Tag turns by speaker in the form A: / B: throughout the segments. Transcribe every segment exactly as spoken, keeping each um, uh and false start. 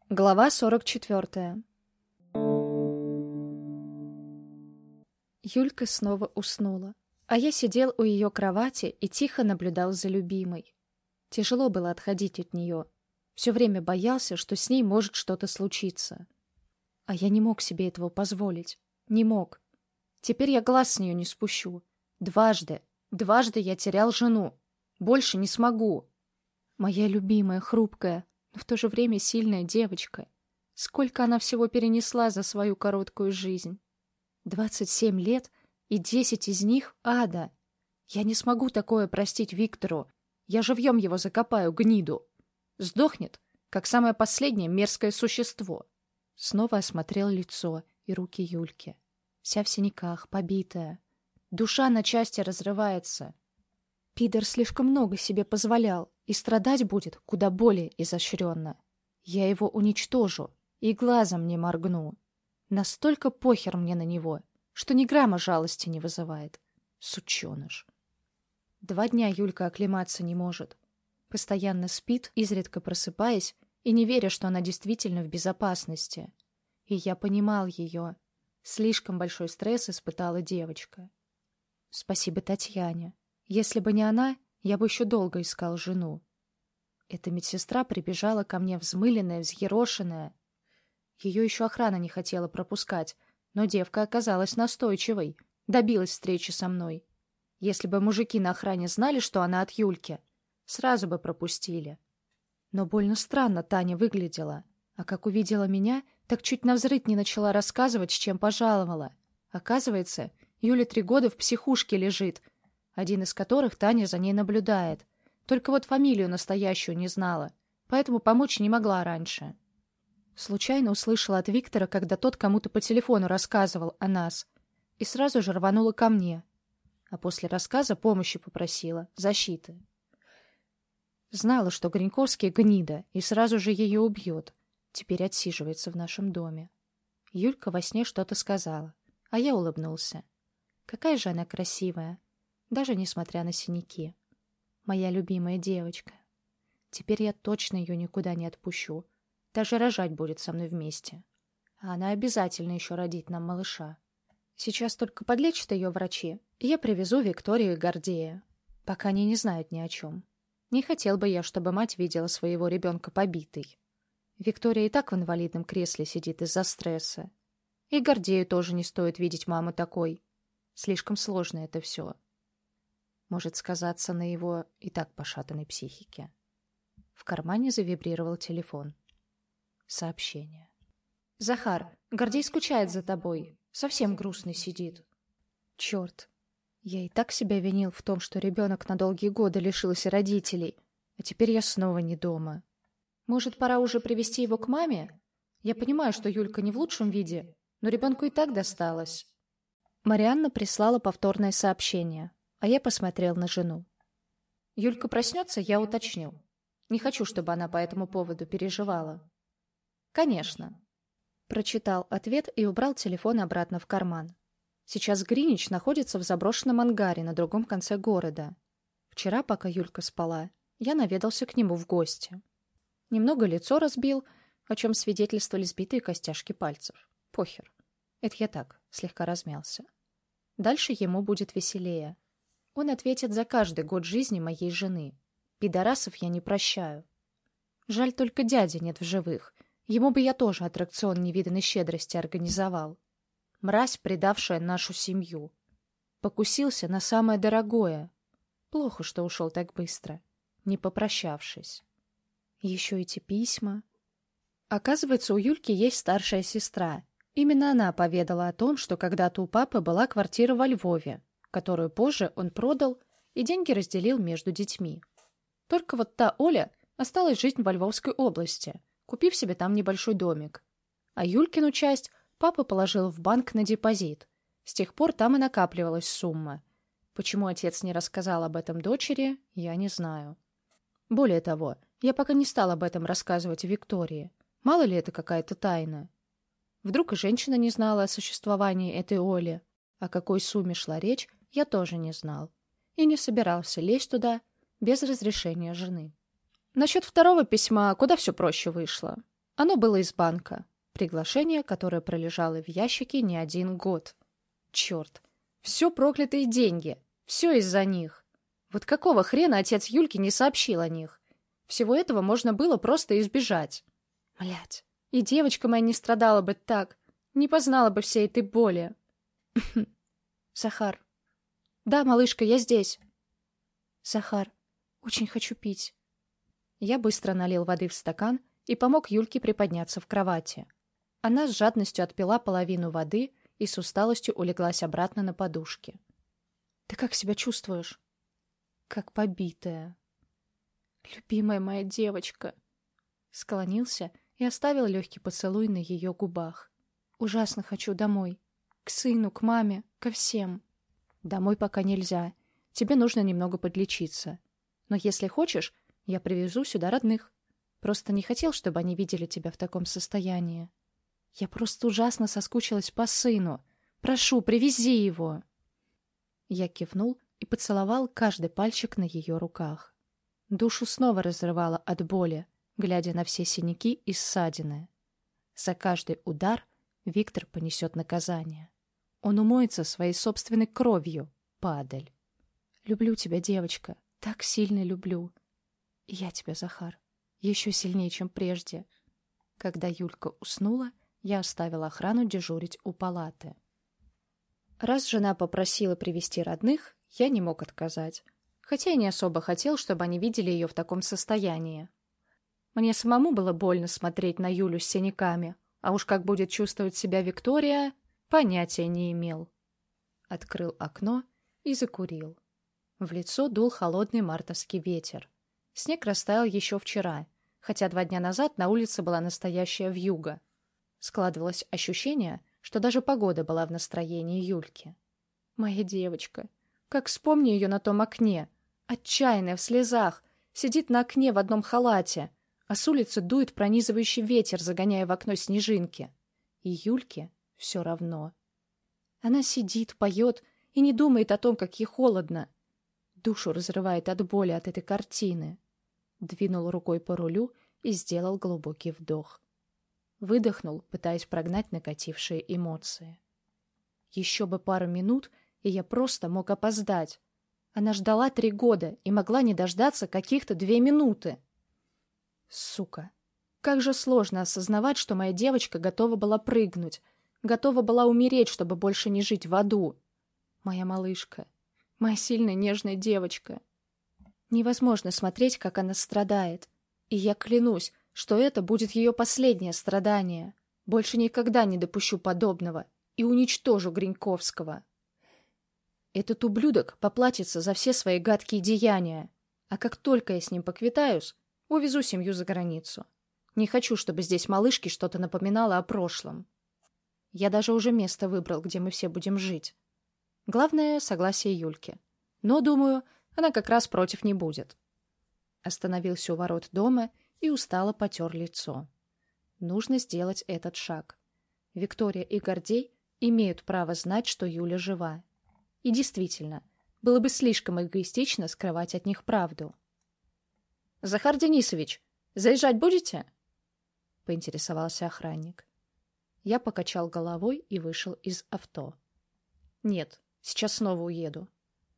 A: Глава сорок четвертая. Юлька снова уснула, а я сидел у ее кровати и тихо наблюдал за любимой. Тяжело было отходить от нее. Все время боялся, что с ней может что-то случиться. А я не мог себе этого позволить. Не мог. Теперь я глаз с нее не спущу. Дважды, дважды я терял жену. Больше не смогу. Моя любимая, хрупкая, но в то же время сильная девочка. Сколько она всего перенесла за свою короткую жизнь. Двадцать семь лет, и десять из них — ада. Я не смогу такое простить Виктору. Я живьем его закопаю, гниду. Сдохнет, как самое последнее мерзкое существо. Снова осмотрел лицо и руки Юльки. Вся в синяках, побитая. Душа на части разрывается. Пидор слишком много себе позволял, и страдать будет куда более изощренно. Я его уничтожу и глазом не моргну. Настолько похер мне на него, что ни грамма жалости не вызывает. Сученыш. Два дня Юлька оклематься не может. Постоянно спит, изредка просыпаясь, и не веря, что она действительно в безопасности. И я понимал ее. Слишком большой стресс испытала девочка. Спасибо Татьяне. Если бы не она, я бы еще долго искал жену. Эта медсестра прибежала ко мне взмыленная, взъерошенная. Ее еще охрана не хотела пропускать, но девка оказалась настойчивой, добилась встречи со мной. Если бы мужики на охране знали, что она от Юльки, сразу бы пропустили. Но больно странно Таня выглядела, а как увидела меня, так чуть навзрыд не начала рассказывать, с чем пожаловала. Оказывается, Юля три года в психушке лежит, один из которых Таня за ней наблюдает. Только вот фамилию настоящую не знала, поэтому помочь не могла раньше. Случайно услышала от Виктора, когда тот кому-то по телефону рассказывал о нас, и сразу же рванула ко мне. А после рассказа помощи попросила, защиты. Знала, что Гриньковский гнида, и сразу же ее убьет. Теперь отсиживается в нашем доме. Юлька во сне что-то сказала, а я улыбнулся. Какая же она красивая, даже несмотря на синяки. Моя любимая девочка. Теперь я точно ее никуда не отпущу. Даже рожать будет со мной вместе. А она обязательно еще родит нам малыша. Сейчас только подлечат ее врачи, и я привезу Викторию и Гордея. Пока они не знают ни о чем. Не хотел бы я, чтобы мать видела своего ребенка побитой. Виктория и так в инвалидном кресле сидит из-за стресса. И Гордею тоже не стоит видеть маму такой. Слишком сложно это все. Может сказаться на его и так пошатанной психике. В кармане завибрировал телефон. Сообщение. «Захар, Гордей скучает за тобой. Совсем грустный сидит». Черт. Я и так себя винил в том, что ребенок на долгие годы лишился родителей, а теперь я снова не дома. Может, пора уже привести его к маме? Я понимаю, что Юлька не в лучшем виде, но ребенку и так досталось. Марианна прислала повторное сообщение, а я посмотрел на жену. Юлька проснется, я уточню. Не хочу, чтобы она по этому поводу переживала. Конечно. Прочитал ответ и убрал телефон обратно в карман. Сейчас Гринич находится в заброшенном ангаре на другом конце города. Вчера, пока Юлька спала, я наведался к нему в гости. Немного лицо разбил, о чем свидетельствовали сбитые костяшки пальцев. Похер. Это я так, слегка размялся. Дальше ему будет веселее. Он ответит за каждый год жизни моей жены. Пидорасов я не прощаю. Жаль, только дяди нет в живых. Ему бы я тоже аттракцион невиданной щедрости организовал. Мразь, предавшая нашу семью. Покусился на самое дорогое. Плохо, что ушел так быстро, не попрощавшись. Еще эти письма. Оказывается, у Юльки есть старшая сестра. Именно она поведала о том, что когда-то у папы была квартира во Львове, которую позже он продал и деньги разделил между детьми. Только вот та Оля осталась жить во Львовской области, купив себе там небольшой домик. А Юлькину часть папа положил в банк на депозит. С тех пор там и накапливалась сумма. Почему отец не рассказал об этом дочери, я не знаю. Более того, я пока не стал об этом рассказывать Виктории. Мало ли это какая-то тайна. Вдруг и женщина не знала о существовании этой Оли. О какой сумме шла речь, я тоже не знал. И не собирался лезть туда без разрешения жены. Насчет второго письма куда все проще вышло. Оно было из банка. Приглашение, которое пролежало в ящике не один год. Черт! Все проклятые деньги! Все из-за них! Вот какого хрена отец Юльки не сообщил о них? Всего этого можно было просто избежать. Блядь! И девочка моя не страдала бы так, не познала бы всей этой боли. Захар. Да, малышка, я здесь. Захар, очень хочу пить. Я быстро налил воды в стакан и помог Юльке приподняться в кровати. Она с жадностью отпила половину воды и с усталостью улеглась обратно на подушке. Ты как себя чувствуешь? Как побитая. Любимая моя девочка. Склонился и оставил легкий поцелуй на ее губах. Ужасно хочу домой. К сыну, к маме, ко всем. Домой пока нельзя. Тебе нужно немного подлечиться. Но если хочешь, я привезу сюда родных. Просто не хотел, чтобы они видели тебя в таком состоянии. Я просто ужасно соскучилась по сыну. Прошу, привези его. Я кивнул и поцеловал каждый пальчик на ее руках. Душу снова разрывало от боли, глядя на все синяки и ссадины. За каждый удар Виктор понесет наказание. Он умоется своей собственной кровью, падаль. Люблю тебя, девочка, так сильно люблю. И я тебя, Захар, еще сильнее, чем прежде. Когда Юлька уснула, я оставила охрану дежурить у палаты. Раз жена попросила привести родных, я не мог отказать, хотя и не особо хотел, чтобы они видели ее в таком состоянии. Мне самому было больно смотреть на Юлю с синяками, а уж как будет чувствовать себя Виктория, понятия не имел. Открыл окно и закурил. В лицо дул холодный мартовский ветер. Снег растаял еще вчера, хотя два дня назад на улице была настоящая вьюга. Складывалось ощущение, что даже погода была в настроении Юльки. Моя девочка. Как вспомню ее на том окне. Отчаянная, в слезах. Сидит на окне в одном халате, а с улицы дует пронизывающий ветер, загоняя в окно снежинки. И Юльке все равно. Она сидит, поет и не думает о том, как ей холодно. Душу разрывает от боли от этой картины. Двинул рукой по рулю и сделал глубокий вдох. Выдохнул, пытаясь прогнать накатившие эмоции. Еще бы пару минут, и я просто мог опоздать. Она ждала три года и могла не дождаться каких-то две минуты. Сука! Как же сложно осознавать, что моя девочка готова была прыгнуть, готова была умереть, чтобы больше не жить в аду. Моя малышка, моя сильная нежная девочка. Невозможно смотреть, как она страдает. И я клянусь, что это будет ее последнее страдание. Больше никогда не допущу подобного и уничтожу Гриньковского. Этот ублюдок поплатится за все свои гадкие деяния. А как только я с ним поквитаюсь, увезу семью за границу. Не хочу, чтобы здесь малышке что-то напоминало о прошлом. Я даже уже место выбрал, где мы все будем жить. Главное — согласие Юльки. Но, думаю, она как раз против не будет. Остановился у ворот дома и устало потер лицо. Нужно сделать этот шаг. Виктория и Гордей имеют право знать, что Юля жива. И действительно, было бы слишком эгоистично скрывать от них правду. — Захар Денисович, заезжать будете? — поинтересовался охранник. Я покачал головой и вышел из авто. — Нет, сейчас снова уеду.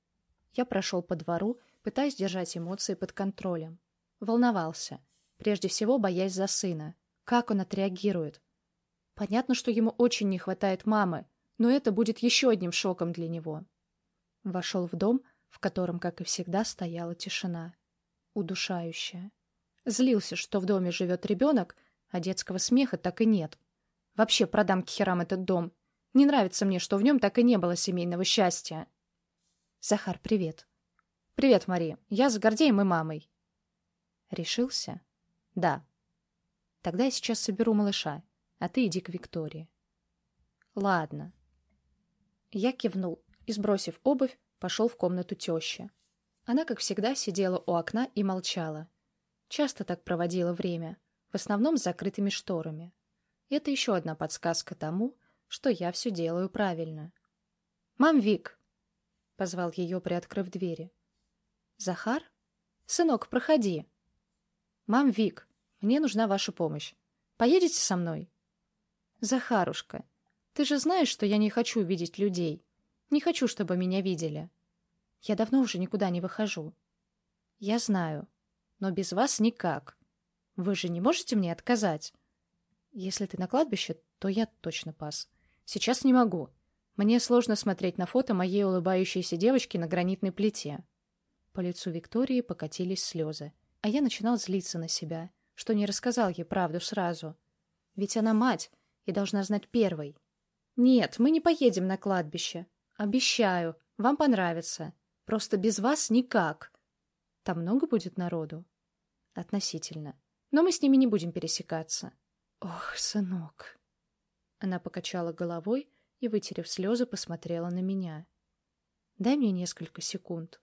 A: Я прошел по двору, пытаясь держать эмоции под контролем. Волновался. Прежде всего, боясь за сына. Как он отреагирует? Понятно, что ему очень не хватает мамы, но это будет еще одним шоком для него. Вошел в дом, в котором, как и всегда, стояла тишина. Удушающая. Злился, что в доме живет ребенок, а детского смеха так и нет. Вообще продам к херам этот дом. Не нравится мне, что в нем так и не было семейного счастья. Захар, привет. Привет, Мария. Я с Гордеем и мамой. Решился? Да. Тогда я сейчас соберу малыша, а ты иди к Виктории. Ладно. Я кивнул и, сбросив обувь, пошел в комнату тещи. Она, как всегда, сидела у окна и молчала. Часто так проводила время, в основном с закрытыми шторами. Это еще одна подсказка тому, что я все делаю правильно. «Мам, Вик!» — позвал ее, приоткрыв двери. «Захар? Сынок, проходи!» «Мам, Вик, мне нужна ваша помощь. Поедете со мной? Захарушка, ты же знаешь, что я не хочу видеть людей. Не хочу, чтобы меня видели. Я давно уже никуда не выхожу. Я знаю, но без вас никак. Вы же не можете мне отказать? Если ты на кладбище, то я точно пас. Сейчас не могу. Мне сложно смотреть на фото моей улыбающейся девочки на гранитной плите. По лицу Виктории покатились слезы, а я начинал злиться на себя, что не рассказал ей правду сразу. Ведь она мать и должна знать первой. Нет, мы не поедем на кладбище. Обещаю, вам понравится. Просто без вас никак. Там много будет народу? Относительно. Но мы с ними не будем пересекаться. Ох, сынок. Она покачала головой и, вытерев слезы, посмотрела на меня. Дай мне несколько секунд.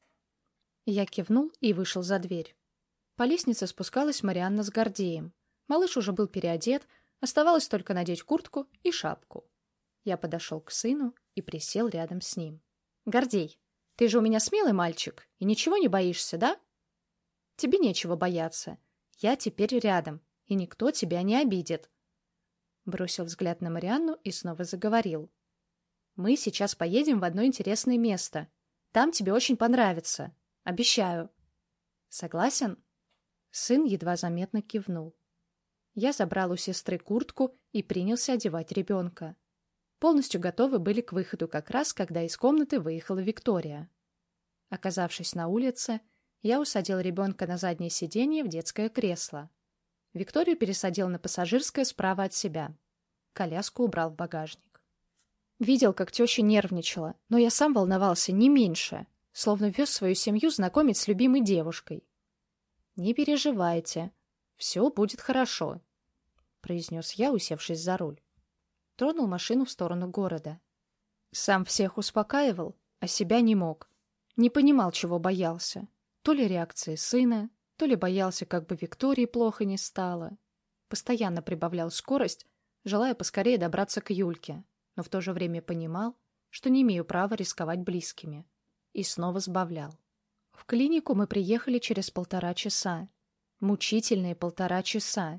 A: Я кивнул и вышел за дверь. По лестнице спускалась Марианна с Гордеем. Малыш уже был переодет, оставалось только надеть куртку и шапку. Я подошел к сыну и присел рядом с ним. «Гордей, ты же у меня смелый мальчик и ничего не боишься, да?» «Тебе нечего бояться. Я теперь рядом, и никто тебя не обидит». Бросил взгляд на Марианну и снова заговорил. «Мы сейчас поедем в одно интересное место. Там тебе очень понравится. Обещаю». «Согласен?» Сын едва заметно кивнул. Я забрал у сестры куртку и принялся одевать ребенка. Полностью готовы были к выходу как раз, когда из комнаты выехала Виктория. Оказавшись на улице, я усадил ребенка на заднее сиденье в детское кресло. Викторию пересадил на пассажирское справа от себя. Коляску убрал в багажник. Видел, как теща нервничала, но я сам волновался не меньше, словно вез свою семью знакомить с любимой девушкой. «Не переживайте, все будет хорошо», — произнес я, усевшись за руль. Тронул машину в сторону города. Сам всех успокаивал, а себя не мог. Не понимал, чего боялся. То ли реакции сына, то ли боялся, как бы Виктории плохо не стало. Постоянно прибавлял скорость, желая поскорее добраться к Юльке, но в то же время понимал, что не имею права рисковать близкими. И снова сбавлял. В клинику мы приехали через полтора часа. Мучительные полтора часа.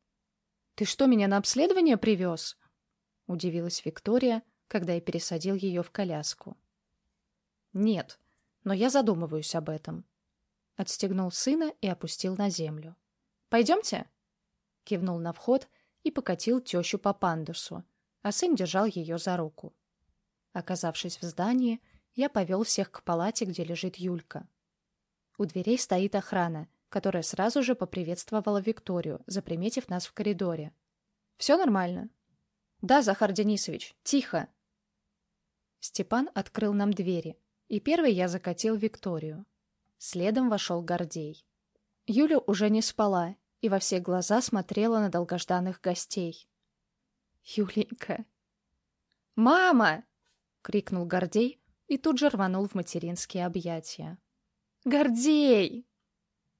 A: «Ты что, меня на обследование привез?» — удивилась Виктория, когда я пересадил ее в коляску. «Нет, но я задумываюсь об этом». Отстегнул сына и опустил на землю. «Пойдемте?» — кивнул на вход и покатил тещу по пандусу, а сын держал ее за руку. Оказавшись в здании, я повел всех к палате, где лежит Юлька. У дверей стоит охрана, которая сразу же поприветствовала Викторию, заприметив нас в коридоре. «Все нормально?» «Да, Захар Денисович, тихо!» Степан открыл нам двери, и первый я закатил Викторию. Следом вошел Гордей. Юля уже не спала и во все глаза смотрела на долгожданных гостей. «Юленька!» «Мама!» — крикнул Гордей и тут же рванул в материнские объятия. «Гордей!»